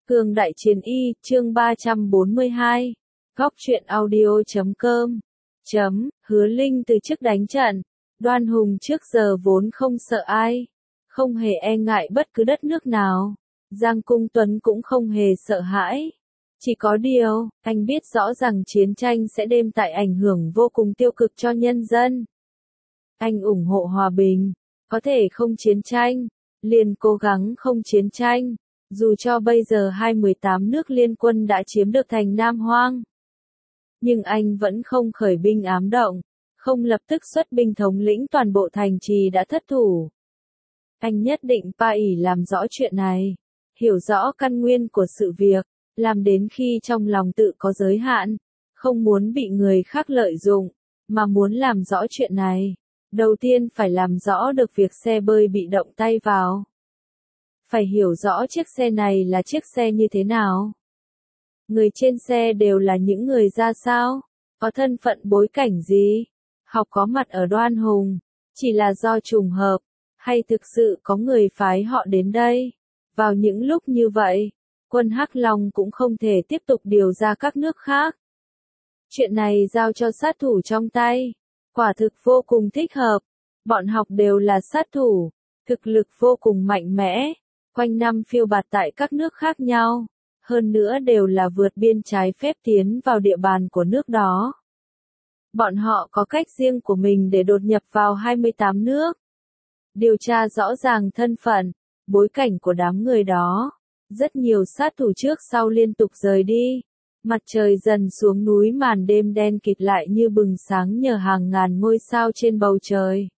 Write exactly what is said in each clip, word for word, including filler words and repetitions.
Cương Đại Chiến Y, chương ba trăm bốn mươi hai. Góc truyện audio chấm com. Chấm, Hứa Linh từ trước đánh trận. Đoan Hùng trước giờ vốn không sợ ai. Không hề e ngại bất cứ đất nước nào. Giang Cung Tuấn cũng không hề sợ hãi. Chỉ có điều, anh biết rõ rằng chiến tranh sẽ đem lại ảnh hưởng vô cùng tiêu cực cho nhân dân. Anh ủng hộ hòa bình. Có thể không chiến tranh. Liền cố gắng không chiến tranh. Dù cho bây giờ hai mươi tám nước liên quân đã chiếm được thành Nam Hoang. Nhưng anh vẫn không khởi binh ám động, không lập tức xuất binh thống lĩnh toàn bộ thành trì đã thất thủ. Anh nhất định pa ỷ làm rõ chuyện này, hiểu rõ căn nguyên của sự việc, làm đến khi trong lòng tự có giới hạn, không muốn bị người khác lợi dụng, mà muốn làm rõ chuyện này. Đầu tiên phải làm rõ được việc xe bơi bị động tay vào. Phải hiểu rõ chiếc xe này là chiếc xe như thế nào. Người trên xe đều là những người ra sao, có thân phận bối cảnh gì, học có mặt ở Đoan Hùng, chỉ là do trùng hợp, hay thực sự có người phái họ đến đây. Vào những lúc như vậy, quân Hắc Long cũng không thể tiếp tục điều ra các nước khác. Chuyện này giao cho sát thủ trong tay, quả thực vô cùng thích hợp, bọn học đều là sát thủ, thực lực vô cùng mạnh mẽ. Quanh năm phiêu bạt tại các nước khác nhau, hơn nữa đều là vượt biên trái phép tiến vào địa bàn của nước đó. Bọn họ có cách riêng của mình để đột nhập vào hai mươi tám nước. Điều tra rõ ràng thân phận, bối cảnh của đám người đó. Rất nhiều sát thủ trước sau liên tục rời đi. Mặt trời dần xuống núi, màn đêm đen kịt lại như bừng sáng nhờ hàng ngàn ngôi sao trên bầu trời.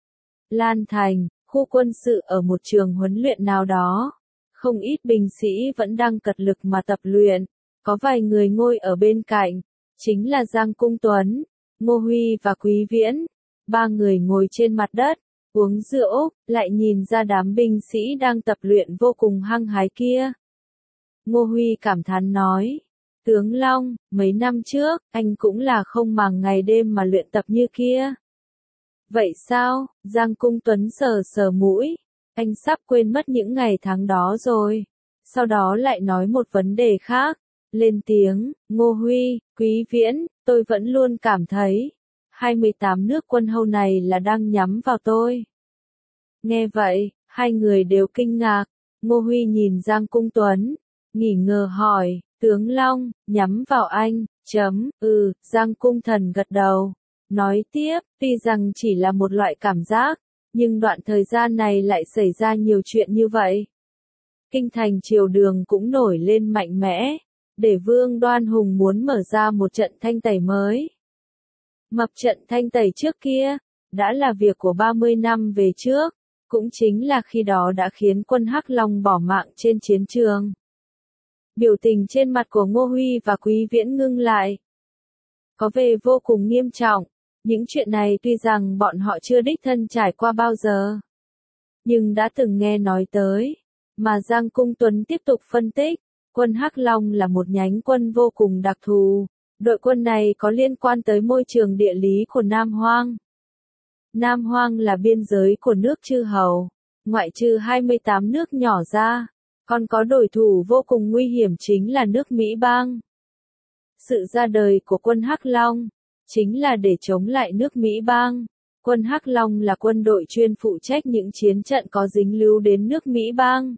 Lan Thành, khu quân sự ở một trường huấn luyện nào đó. Không ít binh sĩ vẫn đang cật lực mà tập luyện. Có vài người ngồi ở bên cạnh. Chính là Giang Cung Tuấn, Ngô Huy và Quý Viễn. Ba người ngồi trên mặt đất, uống rượu, lại nhìn ra đám binh sĩ đang tập luyện vô cùng hăng hái kia. Ngô Huy cảm thán nói. Tướng Long, mấy năm trước, anh cũng là không màng ngày đêm mà luyện tập như kia. Vậy sao? Giang Cung Tuấn sờ sờ mũi. Anh sắp quên mất những ngày tháng đó rồi. Sau đó lại nói một vấn đề khác. Lên tiếng, Ngô Huy, Quý Viễn, tôi vẫn luôn cảm thấy. hai mươi tám nước quân hầu này là đang nhắm vào tôi. Nghe vậy, hai người đều kinh ngạc. Ngô Huy nhìn Giang Cung Tuấn, nghỉ ngờ hỏi, tướng Long, nhắm vào anh, chấm, ừ, Giang Cung Thần gật đầu. Nói tiếp, tuy rằng chỉ là một loại cảm giác, nhưng đoạn thời gian này lại xảy ra nhiều chuyện như vậy. Kinh thành triều đường cũng nổi lên mạnh mẽ, để Vương Đoan Hùng muốn mở ra một trận thanh tẩy mới. Mập trận thanh tẩy trước kia, đã là việc của ba mươi năm về trước, cũng chính là khi đó đã khiến quân Hắc Long bỏ mạng trên chiến trường. Biểu tình trên mặt của Ngô Huy và Quý Viễn ngưng lại. Có vẻ vô cùng nghiêm trọng. Những chuyện này tuy rằng bọn họ chưa đích thân trải qua bao giờ, nhưng đã từng nghe nói tới. Mà Giang Cung Tuấn tiếp tục phân tích, quân Hắc Long là một nhánh quân vô cùng đặc thù. Đội quân này có liên quan tới môi trường địa lý của Nam Hoang. Nam Hoang là biên giới của nước Chư Hầu, ngoại trừ hai mươi tám nước nhỏ ra, còn có đối thủ vô cùng nguy hiểm chính là nước Mỹ Bang. Sự ra đời của quân Hắc Long chính là để chống lại nước Mỹ Bang. Quân Hắc Long là quân đội chuyên phụ trách những chiến trận có dính líu đến nước Mỹ Bang.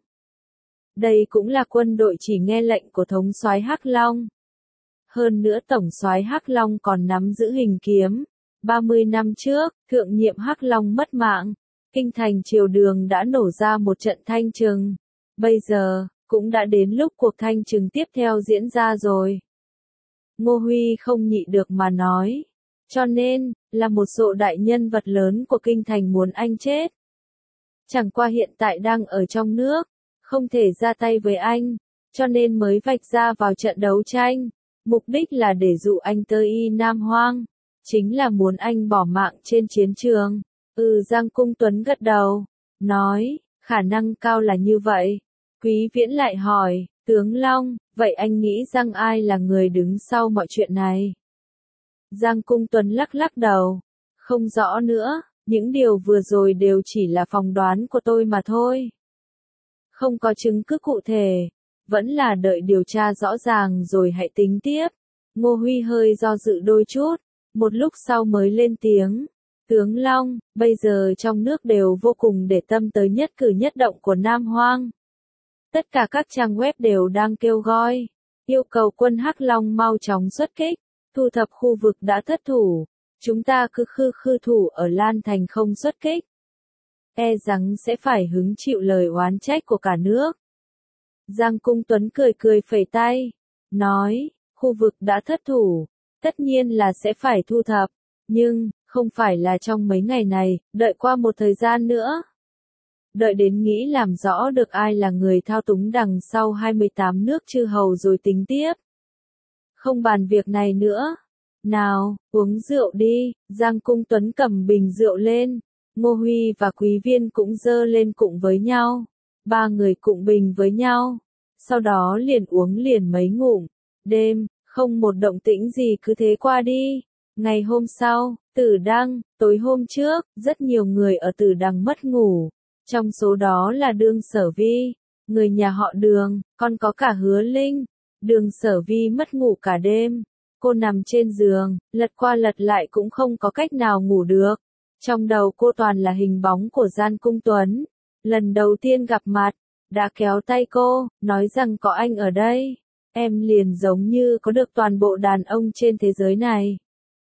Đây cũng là quân đội chỉ nghe lệnh của thống soái Hắc Long. Hơn nữa tổng soái Hắc Long còn nắm giữ hình kiếm. ba mươi năm trước, thượng nhiệm Hắc Long mất mạng. Kinh thành triều đường đã nổ ra một trận thanh trừng. Bây giờ, cũng đã đến lúc cuộc thanh trừng tiếp theo diễn ra rồi. Ngô Huy không nhịn được mà nói. Cho nên, là một số đại nhân vật lớn của kinh thành muốn anh chết. Chẳng qua hiện tại đang ở trong nước, không thể ra tay với anh, cho nên mới vạch ra vào trận đấu tranh. Mục đích là để dụ anh tới y Nam Hoang, chính là muốn anh bỏ mạng trên chiến trường. Ừ, Giang Cung Tuấn gật đầu, nói, khả năng cao là như vậy. Quý Viễn lại hỏi, tướng Long, vậy anh nghĩ rằng ai là người đứng sau mọi chuyện này? Giang Cung Tuấn lắc lắc đầu, không rõ nữa, những điều vừa rồi đều chỉ là phỏng đoán của tôi mà thôi. Không có chứng cứ cụ thể, vẫn là đợi điều tra rõ ràng rồi hãy tính tiếp. Ngô Huy hơi do dự đôi chút, một lúc sau mới lên tiếng. Tướng Long, bây giờ trong nước đều vô cùng để tâm tới nhất cử nhất động của Nam Hoang. Tất cả các trang web đều đang kêu gọi, yêu cầu quân Hắc Long mau chóng xuất kích, thu thập khu vực đã thất thủ. Chúng ta cứ khư khư thủ ở Lan Thành không xuất kích. E rằng sẽ phải hứng chịu lời oán trách của cả nước. Giang Cung Tuấn cười cười phẩy tay, nói, khu vực đã thất thủ, tất nhiên là sẽ phải thu thập, nhưng, không phải là trong mấy ngày này, đợi qua một thời gian nữa. Đợi đến nghĩ làm rõ được ai là người thao túng đằng sau hai mươi tám nước chư hầu rồi tính tiếp. Không bàn việc này nữa. Nào, uống rượu đi, Giang Cung Tuấn cầm bình rượu lên, Ngô Huy và Quý Viên cũng dơ lên cụng với nhau. Ba người cụng bình với nhau, sau đó liền uống liền mấy ngụm. Đêm, không một động tĩnh gì cứ thế qua đi. Ngày hôm sau, Tử Đăng, tối hôm trước, rất nhiều người ở Tử Đăng mất ngủ. Trong số đó là Đường Sở Vi, người nhà họ Đường, còn có cả Hứa Linh. Đường Sở Vi mất ngủ cả đêm. Cô nằm trên giường, lật qua lật lại cũng không có cách nào ngủ được. Trong đầu cô toàn là hình bóng của Giang Cung Tuấn. Lần đầu tiên gặp mặt, đã kéo tay cô, nói rằng có anh ở đây. Em liền giống như có được toàn bộ đàn ông trên thế giới này.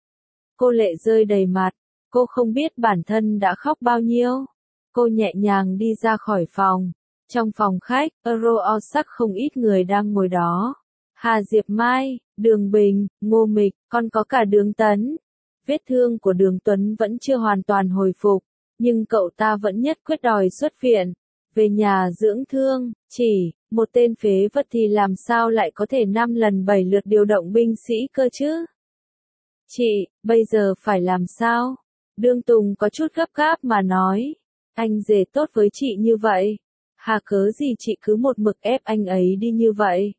Cô lệ rơi đầy mặt, cô không biết bản thân đã khóc bao nhiêu. Cô nhẹ nhàng đi ra khỏi phòng. Trong phòng khách, Euro sắc không ít người đang ngồi đó. Hà Diệp Mai, Đường Bình, Ngô Mịch, còn có cả Đường Tấn. Vết thương của Đường Tuấn vẫn chưa hoàn toàn hồi phục, nhưng cậu ta vẫn nhất quyết đòi xuất viện, về nhà dưỡng thương. Chỉ, một tên phế vật thì làm sao lại có thể năm lần bảy lượt điều động binh sĩ cơ chứ? Chị, bây giờ phải làm sao? Đường Tùng có chút gấp gáp mà nói. Anh rể tốt với chị như vậy, hà cớ gì chị cứ một mực ép anh ấy đi như vậy?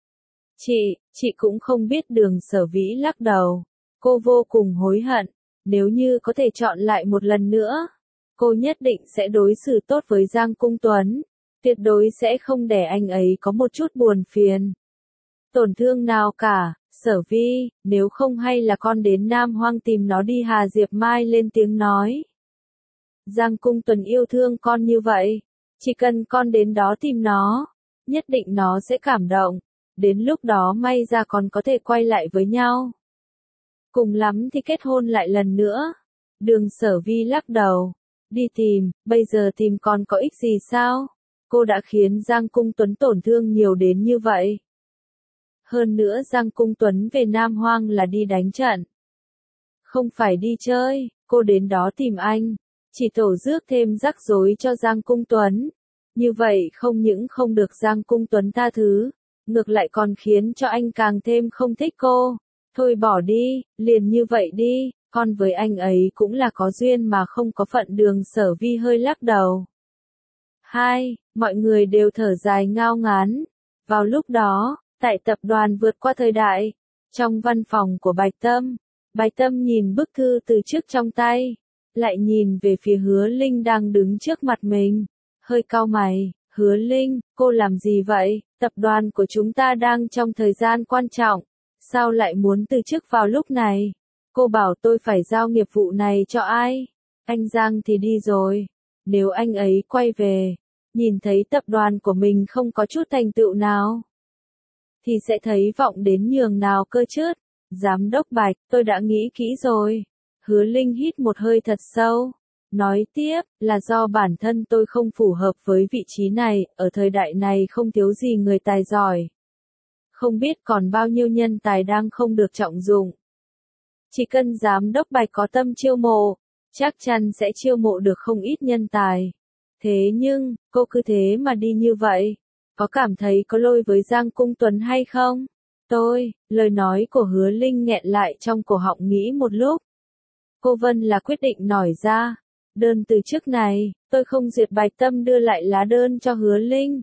Chị, chị cũng không biết. Đường Sở Vĩ lắc đầu. Cô vô cùng hối hận, nếu như có thể chọn lại một lần nữa, cô nhất định sẽ đối xử tốt với Giang Cung Tuấn, tuyệt đối sẽ không để anh ấy có một chút buồn phiền. Tổn thương nào cả, Sở Vi, nếu không hay là con đến Nam Hoang tìm nó đi. Hà Diệp Mai lên tiếng nói. Giang Cung Tuấn yêu thương con như vậy, chỉ cần con đến đó tìm nó, nhất định nó sẽ cảm động, đến lúc đó may ra còn có thể quay lại với nhau. Cùng lắm thì kết hôn lại lần nữa. Đường Sở Vi lắc đầu. Đi tìm, bây giờ tìm còn có ích gì sao? Cô đã khiến Giang Cung Tuấn tổn thương nhiều đến như vậy. Hơn nữa Giang Cung Tuấn về Nam Hoang là đi đánh trận. Không phải đi chơi, cô đến đó tìm anh. Chỉ tổ rước thêm rắc rối cho Giang Cung Tuấn. Như vậy không những không được Giang Cung Tuấn tha thứ, ngược lại còn khiến cho anh càng thêm không thích cô. Thôi bỏ đi, liền như vậy đi, con với anh ấy cũng là có duyên mà không có phận. Đường Sở Vi hơi lắc đầu. Hai, mọi người đều thở dài ngao ngán. Vào lúc đó, tại tập đoàn vượt qua thời đại, trong văn phòng của Bạch Tâm, Bạch Tâm nhìn bức thư từ trước trong tay, lại nhìn về phía Hứa Linh đang đứng trước mặt mình, hơi cau mày. Hứa Linh, cô làm gì vậy? Tập đoàn của chúng ta đang trong thời gian quan trọng. Sao lại muốn từ chức vào lúc này? Cô bảo tôi phải giao nghiệp vụ này cho ai? Anh Giang thì đi rồi. Nếu anh ấy quay về, nhìn thấy tập đoàn của mình không có chút thành tựu nào, thì sẽ thấy vọng đến nhường nào cơ chứ? Giám đốc Bạch, tôi đã nghĩ kỹ rồi. Hứa Linh hít một hơi thật sâu. Nói tiếp, là do bản thân tôi không phù hợp với vị trí này, ở thời đại này không thiếu gì người tài giỏi. Không biết còn bao nhiêu nhân tài đang không được trọng dụng. Chỉ cần giám đốc Bạch có tâm chiêu mộ, chắc chắn sẽ chiêu mộ được không ít nhân tài. Thế nhưng, cô cứ thế mà đi như vậy, có cảm thấy có lỗi với Giang Cung Tuấn hay không? Tôi, lời nói của Hứa Linh nghẹn lại trong cổ họng nghĩ một lúc. Cô Vân là quyết định nổi ra. Đơn từ chức này, tôi không duyệt. Bạch Tâm đưa lại lá đơn cho Hứa Linh.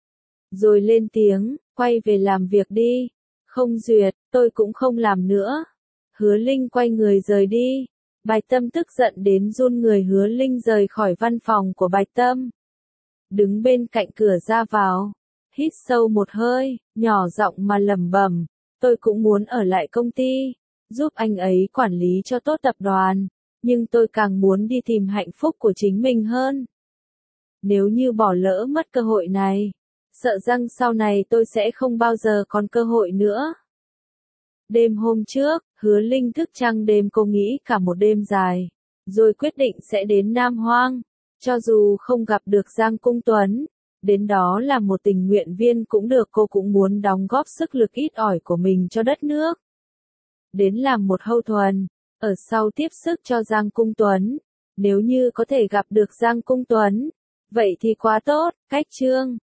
Rồi lên tiếng, quay về làm việc đi. Không duyệt, tôi cũng không làm nữa. Hứa Linh quay người rời đi. Bạch Tâm tức giận đến run người. Hứa Linh rời khỏi văn phòng của Bạch Tâm, đứng bên cạnh cửa ra vào. hít sâu một hơi, nhỏ giọng mà lẩm bẩm, tôi cũng muốn ở lại công ty, giúp anh ấy quản lý cho tốt tập đoàn, nhưng tôi càng muốn đi tìm hạnh phúc của chính mình hơn. Nếu như bỏ lỡ mất cơ hội này, sợ rằng sau này tôi sẽ không bao giờ còn cơ hội nữa. Đêm hôm trước, Hứa Linh thức trăng đêm cô nghĩ cả một đêm dài, rồi quyết định sẽ đến Nam Hoang, cho dù không gặp được Giang Cung Tuấn, đến đó là một tình nguyện viên cũng được, cô cũng muốn đóng góp sức lực ít ỏi của mình cho đất nước. Đến làm một hậu thuần, ở sau tiếp sức cho Giang Cung Tuấn, nếu như có thể gặp được Giang Cung Tuấn, vậy thì quá tốt, cách chương